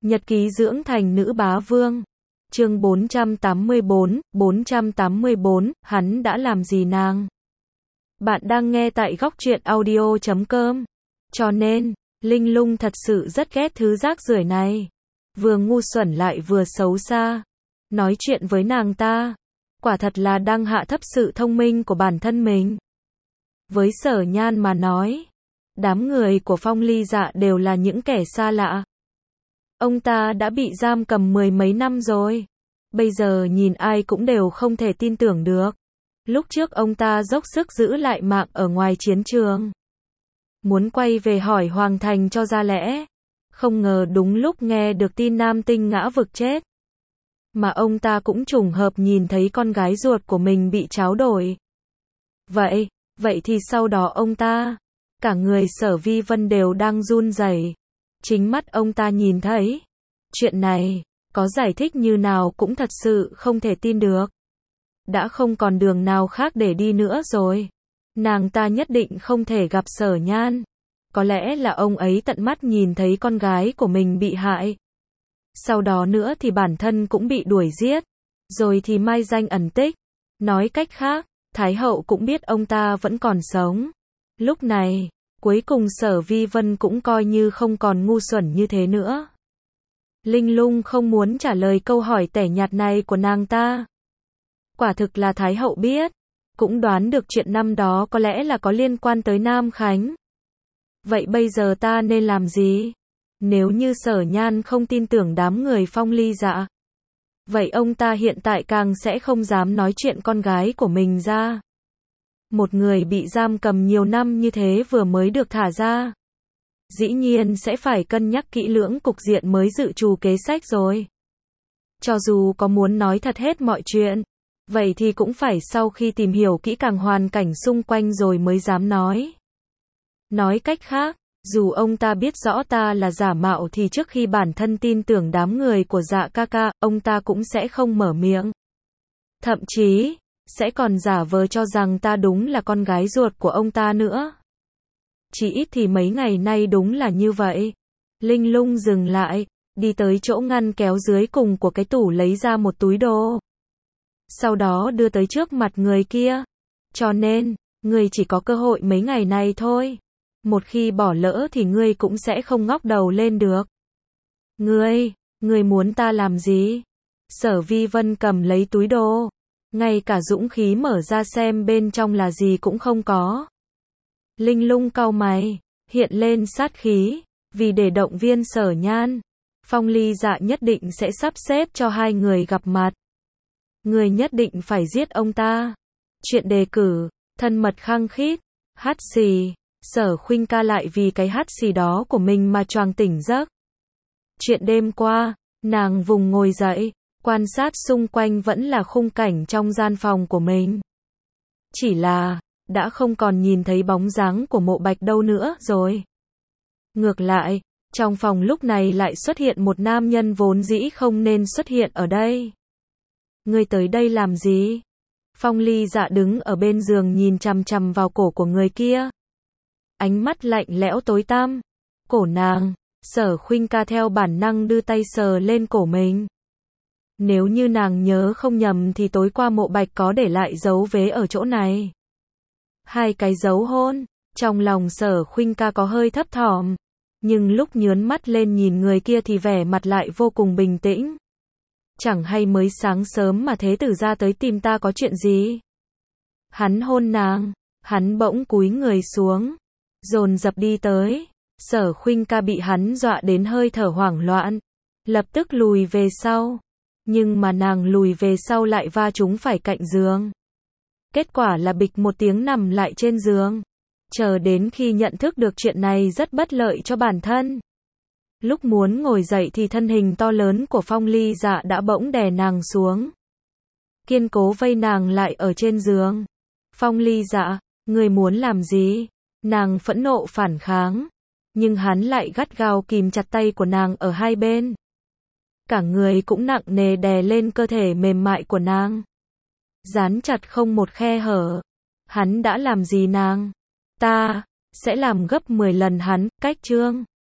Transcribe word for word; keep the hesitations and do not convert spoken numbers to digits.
Nhật ký dưỡng thành nữ bá vương. Chương bốn trăm tám mươi bốn, bốn trăm tám mươi bốn, hắn đã làm gì nàng? Bạn đang nghe tại góc truyện audio chấm com. Cho nên, Linh Lung thật sự rất ghét thứ rác rưởi này. Vừa ngu xuẩn lại vừa xấu xa. Nói chuyện với nàng ta, quả thật là đang hạ thấp sự thông minh của bản thân mình. Với Sở Nhan mà nói, đám người của Phong Ly Dạ đều là những kẻ xa lạ. Ông ta đã bị giam cầm mười mấy năm rồi. Bây giờ nhìn ai cũng đều không thể tin tưởng được. Lúc trước ông ta dốc sức giữ lại mạng ở ngoài chiến trường. Muốn quay về hỏi Hoàng Thành cho ra lẽ. Không ngờ đúng lúc nghe được tin Nam Tinh ngã vực chết. Mà ông ta cũng trùng hợp nhìn thấy con gái ruột của mình bị tráo đổi. Vậy, vậy thì sau đó ông ta, cả người Sở Vi Vân đều đang run rẩy. Chính mắt ông ta nhìn thấy. Chuyện này, có giải thích như nào cũng thật sự không thể tin được. Đã không còn đường nào khác để đi nữa rồi. Nàng ta nhất định không thể gặp Sở Nhan. Có lẽ là ông ấy tận mắt nhìn thấy con gái của mình bị hại. Sau đó nữa thì bản thân cũng bị đuổi giết. Rồi thì mai danh ẩn tích. Nói cách khác, Thái hậu cũng biết ông ta vẫn còn sống. Lúc này, cuối cùng Sở Vi Vân cũng coi như không còn ngu xuẩn như thế nữa. Linh Lung không muốn trả lời câu hỏi tẻ nhạt này của nàng ta. Quả thực là Thái hậu biết, cũng đoán được chuyện năm đó có lẽ là có liên quan tới Nam Khánh. Vậy bây giờ ta nên làm gì? Nếu như Sở Nhan không tin tưởng đám người Phong Ly Dạ, vậy ông ta hiện tại càng sẽ không dám nói chuyện con gái của mình ra. Một người bị giam cầm nhiều năm như thế vừa mới được thả ra. Dĩ nhiên sẽ phải cân nhắc kỹ lưỡng cục diện mới dự trù kế sách rồi. Cho dù có muốn nói thật hết mọi chuyện, vậy thì cũng phải sau khi tìm hiểu kỹ càng hoàn cảnh xung quanh rồi mới dám nói. Nói cách khác, dù ông ta biết rõ ta là giả mạo thì trước khi bản thân tin tưởng đám người của Dạ ca ca, ông ta cũng sẽ không mở miệng. Thậm chí, sẽ còn giả vờ cho rằng ta đúng là con gái ruột của ông ta nữa. Chỉ ít thì mấy ngày nay đúng là như vậy. Linh Lung dừng lại, đi tới chỗ ngăn kéo dưới cùng của cái tủ lấy ra một túi đồ. Sau đó đưa tới trước mặt người kia. Cho nên, ngươi chỉ có cơ hội mấy ngày này thôi. Một khi bỏ lỡ thì ngươi cũng sẽ không ngóc đầu lên được. Ngươi, ngươi muốn ta làm gì? Sở Vi Vân cầm lấy túi đồ. Ngay cả dũng khí mở ra xem bên trong là gì cũng không có. Linh Lung cau mày, hiện lên sát khí, vì để động viên Sở Nhan, Phong Ly Dạ nhất định sẽ sắp xếp cho hai người gặp mặt. Người nhất định phải giết ông ta. Chuyện đề cử, thân mật khăng khít, hắt xì, Sở Khuynh ca lại vì cái hắt xì đó của mình mà choàng tỉnh giấc. Chuyện đêm qua, nàng vùng ngồi dậy, quan sát xung quanh vẫn là khung cảnh trong gian phòng của mình. Chỉ là, đã không còn nhìn thấy bóng dáng của Mộ Bạch đâu nữa rồi. Ngược lại, trong phòng lúc này lại xuất hiện một nam nhân vốn dĩ không nên xuất hiện ở đây. Ngươi tới đây làm gì? Phong Ly Dạ đứng ở bên giường nhìn chằm chằm vào cổ của người kia. Ánh mắt lạnh lẽo tối tăm. Cổ nàng, Sở Khuynh ca theo bản năng đưa tay sờ lên cổ mình. Nếu như nàng nhớ không nhầm thì tối qua Mộ Bạch có để lại dấu vế ở chỗ này. Hai cái dấu hôn, trong lòng Sở Khuynh ca có hơi thấp thỏm, nhưng lúc nhướn mắt lên nhìn người kia thì vẻ mặt lại vô cùng bình tĩnh. Chẳng hay mới sáng sớm mà thế tử ra tới tìm ta có chuyện gì? Hắn hôn nàng, hắn bỗng cúi người xuống, dồn dập đi tới. Sở Khuynh ca bị hắn dọa đến hơi thở hoảng loạn, lập tức lùi về sau. Nhưng mà nàng lùi về sau lại va trúng phải cạnh giường. Kết quả là bịch một tiếng nằm lại trên giường. Chờ đến khi nhận thức được chuyện này rất bất lợi cho bản thân. Lúc muốn ngồi dậy thì thân hình to lớn của Phong Ly Dạ đã bỗng đè nàng xuống. Kiên cố vây nàng lại ở trên giường. Phong Ly Dạ, ngươi muốn làm gì? Nàng phẫn nộ phản kháng. Nhưng hắn lại gắt gao kìm chặt tay của nàng ở hai bên. Cả người cũng nặng nề đè lên cơ thể mềm mại của nàng. Dán chặt không một khe hở. Hắn đã làm gì nàng? Ta sẽ làm gấp mười lần hắn, cách chương.